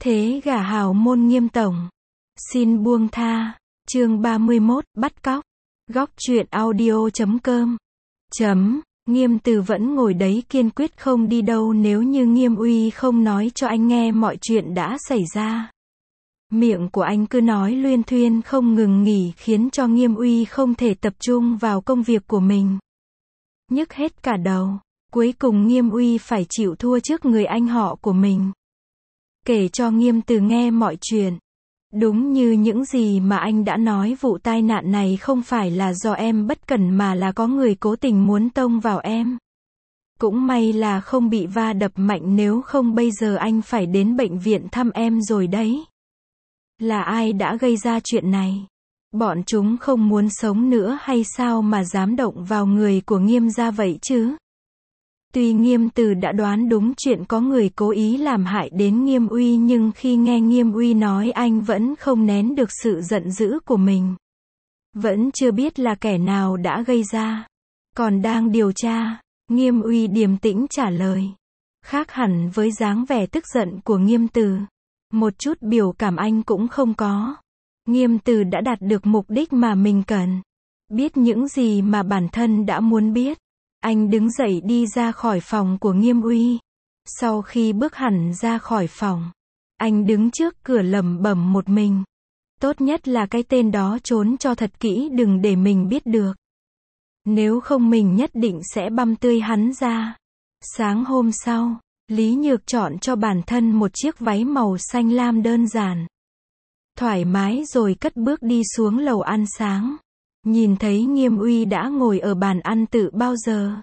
Thế gả hào môn Nghiêm tổng. Xin buông tha. Chương 31, bắt cóc. Góc truyện audio.com. Nghiêm Từ vẫn ngồi đấy kiên quyết không đi đâu nếu như Nghiêm Uy không nói cho anh nghe mọi chuyện đã xảy ra. Miệng của anh cứ nói luyên thuyên không ngừng nghỉ khiến cho Nghiêm Uy không thể tập trung vào công việc của mình. Nhức hết cả đầu. Cuối cùng Nghiêm Uy phải chịu thua trước người anh họ của mình. Kể cho Nghiêm Từ nghe mọi chuyện. Đúng như những gì mà anh đã nói, vụ tai nạn này không phải là do em bất cẩn mà là có người cố tình muốn tông vào em. Cũng may là không bị va đập mạnh, nếu không bây giờ anh phải đến bệnh viện thăm em rồi đấy. Là ai đã gây ra chuyện này? Bọn chúng không muốn sống nữa hay sao mà dám động vào người của Nghiêm gia vậy chứ? Tuy Nghiêm Từ đã đoán đúng chuyện có người cố ý làm hại đến Nghiêm Uy, nhưng khi nghe Nghiêm Uy nói anh vẫn không nén được sự giận dữ của mình. Vẫn chưa biết là kẻ nào đã gây ra. Còn đang điều tra. Nghiêm Uy điềm tĩnh trả lời. Khác hẳn với dáng vẻ tức giận của Nghiêm Từ. Một chút biểu cảm anh cũng không có. Nghiêm Từ đã đạt được mục đích mà mình cần. Biết những gì mà bản thân đã muốn biết. Anh đứng dậy đi ra khỏi phòng của Nghiêm Uy. Sau khi bước hẳn ra khỏi phòng, anh đứng trước cửa lẩm bẩm một mình. Tốt nhất là cái tên đó trốn cho thật kỹ, đừng để mình biết được. Nếu không mình nhất định sẽ băm tươi hắn ra. Sáng hôm sau, Lý Nhược chọn cho bản thân một chiếc váy màu xanh lam đơn giản. Thoải mái rồi cất bước đi xuống lầu ăn sáng. Nhìn thấy Nghiêm Uy đã ngồi ở bàn ăn từ bao giờ.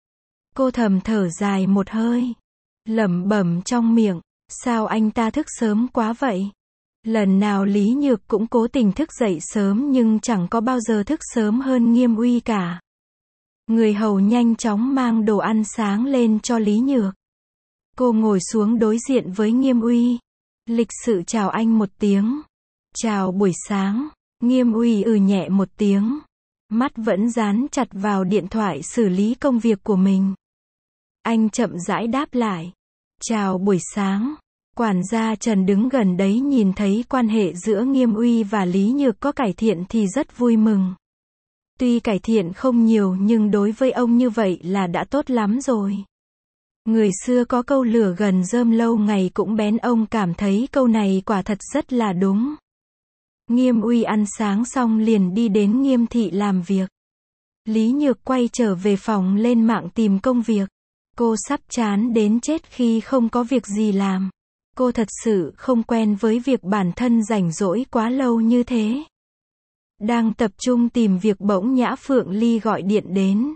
Cô thầm thở dài một hơi. Lẩm bẩm trong miệng, sao anh ta thức sớm quá vậy? Lần nào Lý Nhược cũng cố tình thức dậy sớm nhưng chẳng có bao giờ thức sớm hơn Nghiêm Uy cả. Người hầu nhanh chóng mang đồ ăn sáng lên cho Lý Nhược. Cô ngồi xuống đối diện với Nghiêm Uy. Lịch sự chào anh một tiếng. Chào buổi sáng. Nghiêm Uy nhẹ một tiếng. Mắt vẫn dán chặt vào điện thoại xử lý công việc của mình. Anh chậm rãi đáp lại. Chào buổi sáng. Quản gia Trần đứng gần đấy nhìn thấy quan hệ giữa Nghiêm Uy và Lý Nhược có cải thiện thì rất vui mừng. Tuy cải thiện không nhiều nhưng đối với ông như vậy là đã tốt lắm rồi. Người xưa có câu lửa gần rơm lâu ngày cũng bén, ông cảm thấy câu này quả thật rất là đúng. Nghiêm Uy ăn sáng xong liền đi đến Nghiêm thị làm việc. Lý Nhược quay trở về phòng lên mạng tìm công việc. Cô sắp chán đến chết khi không có việc gì làm. Cô thật sự không quen với việc bản thân rảnh rỗi quá lâu như thế. Đang tập trung tìm việc bỗng Nhã Phượng Ly gọi điện đến.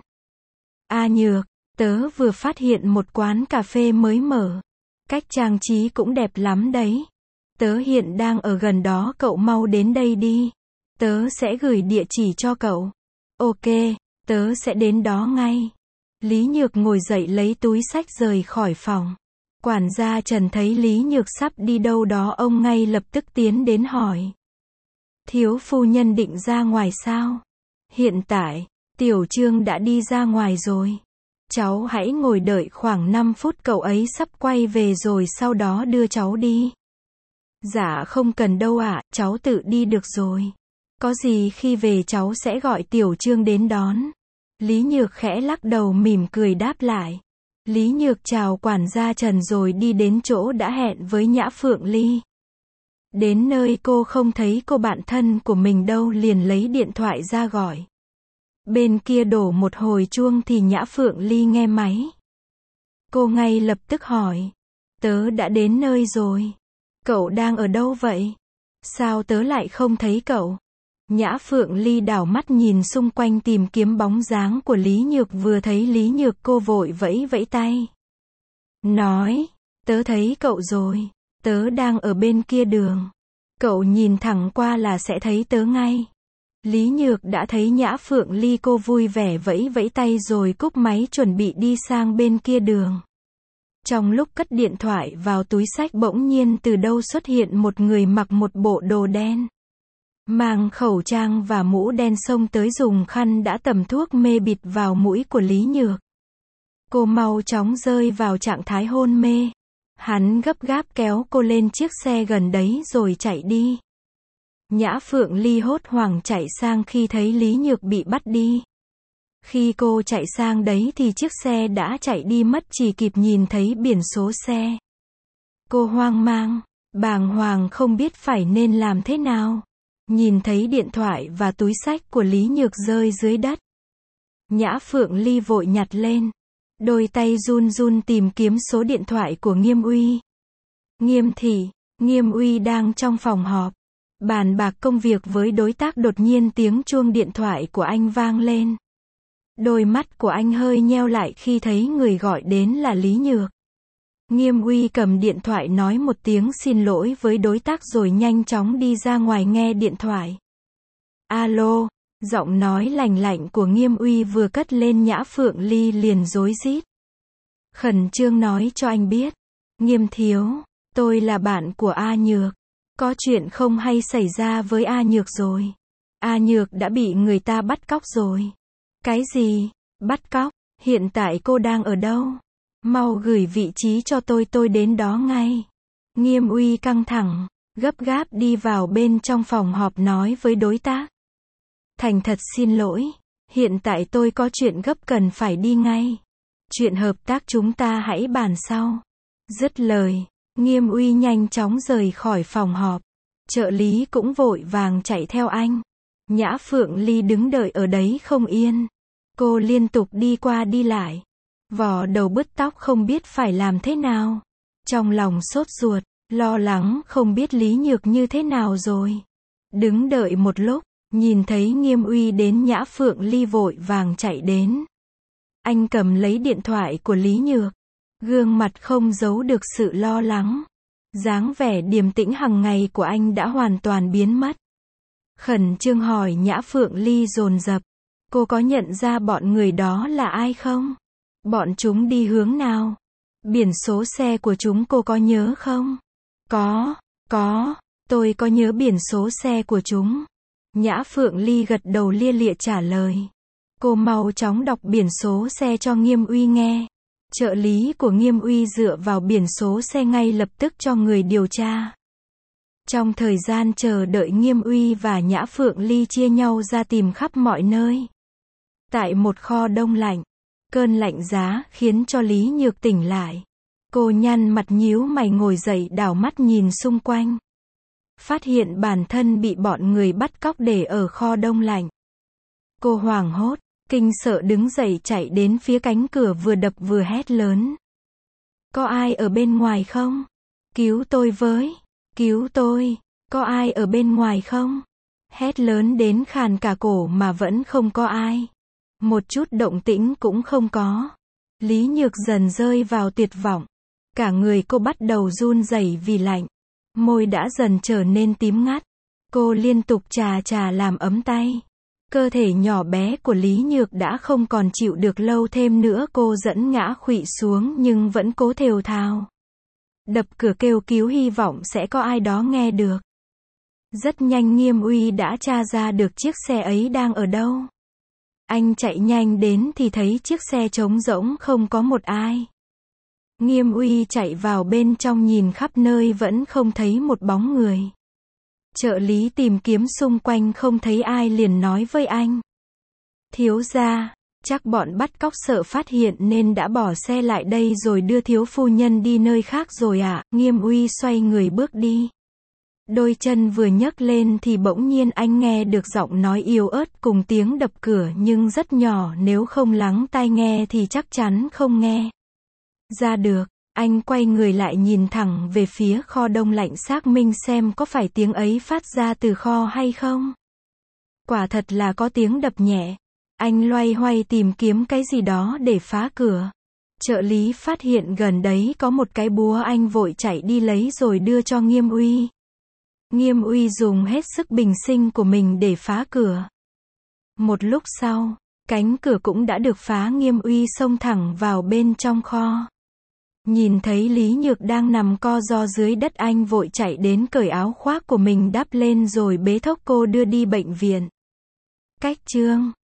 A Nhược, tớ vừa phát hiện một quán cà phê mới mở. Cách trang trí cũng đẹp lắm đấy. Tớ hiện đang ở gần đó, cậu mau đến đây đi. Tớ sẽ gửi địa chỉ cho cậu. Ok, tớ sẽ đến đó ngay. Lý Nhược ngồi dậy lấy túi xách rời khỏi phòng. Quản gia Trần thấy Lý Nhược sắp đi đâu đó, ông ngay lập tức tiến đến hỏi. Thiếu phu nhân định ra ngoài sao? Hiện tại, Tiểu Trương đã đi ra ngoài rồi. Cháu hãy ngồi đợi khoảng 5 phút, cậu ấy sắp quay về rồi sau đó đưa cháu đi. Dạ không cần đâu ạ, cháu tự đi được rồi. Có gì khi về cháu sẽ gọi Tiểu Trương đến đón. Lý Nhược khẽ lắc đầu mỉm cười đáp lại. Lý Nhược chào quản gia Trần rồi đi đến chỗ đã hẹn với Nhã Phượng Ly. Đến nơi cô không thấy cô bạn thân của mình đâu, liền lấy điện thoại ra gọi. Bên kia đổ một hồi chuông thì Nhã Phượng Ly nghe máy. Cô ngay lập tức hỏi. Tớ đã đến nơi rồi. Cậu đang ở đâu vậy? Sao tớ lại không thấy cậu? Nhã Phượng Ly đảo mắt nhìn xung quanh tìm kiếm bóng dáng của Lý Nhược, vừa thấy Lý Nhược cô vội vẫy vẫy tay. Nói, tớ thấy cậu rồi, tớ đang ở bên kia đường. Cậu nhìn thẳng qua là sẽ thấy tớ ngay. Lý Nhược đã thấy Nhã Phượng Ly, cô vui vẻ vẫy vẫy tay rồi cúp máy chuẩn bị đi sang bên kia đường. Trong lúc cất điện thoại vào túi xách, bỗng nhiên từ đâu xuất hiện một người mặc một bộ đồ đen. Mang khẩu trang và mũ đen xông tới dùng khăn đã tẩm thuốc mê bịt vào mũi của Lý Nhược. Cô mau chóng rơi vào trạng thái hôn mê. Hắn gấp gáp kéo cô lên chiếc xe gần đấy rồi chạy đi. Nhã Phượng Ly hốt hoảng chạy sang khi thấy Lý Nhược bị bắt đi. Khi cô chạy sang đấy thì chiếc xe đã chạy đi mất, chỉ kịp nhìn thấy biển số xe. Cô hoang mang, bàng hoàng không biết phải nên làm thế nào. Nhìn thấy điện thoại và túi xách của Lý Nhược rơi dưới đất. Nhã Phượng Ly vội nhặt lên. Đôi tay run run tìm kiếm số điện thoại của Nghiêm Uy. Nghiêm thị, Nghiêm Uy đang trong phòng họp. Bàn bạc công việc với đối tác, đột nhiên tiếng chuông điện thoại của anh vang lên. Đôi mắt của anh hơi nheo lại khi thấy người gọi đến là Lý Nhược. Nghiêm Uy cầm điện thoại nói một tiếng xin lỗi với đối tác rồi nhanh chóng đi ra ngoài nghe điện thoại. Alo, giọng nói lành lạnh của Nghiêm Uy vừa cất lên, Nhã Phượng Ly liền rối rít. Khẩn trương nói cho anh biết. Nghiêm thiếu, tôi là bạn của A Nhược. Có chuyện không hay xảy ra với A Nhược rồi. A Nhược đã bị người ta bắt cóc rồi. Cái gì? Bắt cóc? Hiện tại cô đang ở đâu? Mau gửi vị trí cho tôi đến đó ngay. Nghiêm Uy căng thẳng, gấp gáp đi vào bên trong phòng họp nói với đối tác. Thành thật xin lỗi, hiện tại tôi có chuyện gấp cần phải đi ngay. Chuyện hợp tác chúng ta hãy bàn sau. Dứt lời, Nghiêm Uy nhanh chóng rời khỏi phòng họp. Trợ lý cũng vội vàng chạy theo anh. Nhã Phượng Ly đứng đợi ở đấy không yên. Cô liên tục đi qua đi lại. Vò đầu bứt tóc không biết phải làm thế nào. Trong lòng sốt ruột, lo lắng không biết Lý Nhược như thế nào rồi. Đứng đợi một lúc, nhìn thấy Nghiêm Uy đến, Nhã Phượng Ly vội vàng chạy đến. Anh cầm lấy điện thoại của Lý Nhược. Gương mặt không giấu được sự lo lắng. Dáng vẻ điềm tĩnh hằng ngày của anh đã hoàn toàn biến mất. Khẩn trương hỏi Nhã Phượng Ly dồn dập. Cô có nhận ra bọn người đó là ai không? Bọn chúng đi hướng nào? Biển số xe của chúng cô có nhớ không? Có, tôi có nhớ biển số xe của chúng. Nhã Phượng Ly gật đầu lia lịa trả lời. Cô mau chóng đọc biển số xe cho Nghiêm Uy nghe. Trợ lý của Nghiêm Uy dựa vào biển số xe ngay lập tức cho người điều tra. Trong thời gian chờ đợi, Nghiêm Uy và Nhã Phượng Ly chia nhau ra tìm khắp mọi nơi. Tại một kho đông lạnh, cơn lạnh giá khiến cho Lý Nhược tỉnh lại. Cô nhăn mặt nhíu mày ngồi dậy, đảo mắt nhìn xung quanh. Phát hiện bản thân bị bọn người bắt cóc để ở kho đông lạnh. Cô hoảng hốt, kinh sợ đứng dậy chạy đến phía cánh cửa, vừa đập vừa hét lớn. Có ai ở bên ngoài không? Cứu tôi với! Cứu tôi! Có ai ở bên ngoài không? Hét lớn đến khàn cả cổ mà vẫn không có ai. Một chút động tĩnh cũng không có. Lý Nhược dần rơi vào tuyệt vọng. Cả người cô bắt đầu run rẩy vì lạnh. Môi đã dần trở nên tím ngắt. Cô liên tục chà làm ấm tay. Cơ thể nhỏ bé của Lý Nhược đã không còn chịu được lâu thêm nữa, cô giẫn ngã khuỵu xuống nhưng vẫn cố thều thào. Đập cửa kêu cứu, hy vọng sẽ có ai đó nghe được. Rất nhanh Nghiêm Uy đã tra ra được chiếc xe ấy đang ở đâu. Anh chạy nhanh đến thì thấy chiếc xe trống rỗng không có một ai. Nghiêm Uy chạy vào bên trong nhìn khắp nơi vẫn không thấy một bóng người. Trợ lý tìm kiếm xung quanh không thấy ai liền nói với anh. Thiếu gia, chắc bọn bắt cóc sợ phát hiện nên đã bỏ xe lại đây rồi đưa thiếu phu nhân đi nơi khác rồi ạ. Nghiêm Uy xoay người bước đi. Đôi chân vừa nhấc lên thì bỗng nhiên anh nghe được giọng nói yếu ớt cùng tiếng đập cửa nhưng rất nhỏ, nếu không lắng tai nghe thì chắc chắn không nghe ra được. Anh quay người lại nhìn thẳng về phía kho đông lạnh xác minh xem có phải tiếng ấy phát ra từ kho hay không. Quả thật là có tiếng đập nhẹ. Anh loay hoay tìm kiếm cái gì đó để phá cửa. Trợ lý phát hiện gần đấy có một cái búa, anh vội chạy đi lấy rồi đưa cho Nghiêm Uy. Nghiêm Uy dùng hết sức bình sinh của mình để phá cửa. Một lúc sau, cánh cửa cũng đã được phá. Nghiêm Uy xông thẳng vào bên trong kho. Nhìn thấy Lý Nhược đang nằm co ro dưới đất, anh vội chạy đến cởi áo khoác của mình đắp lên rồi bế thốc cô đưa đi bệnh viện. Cách chương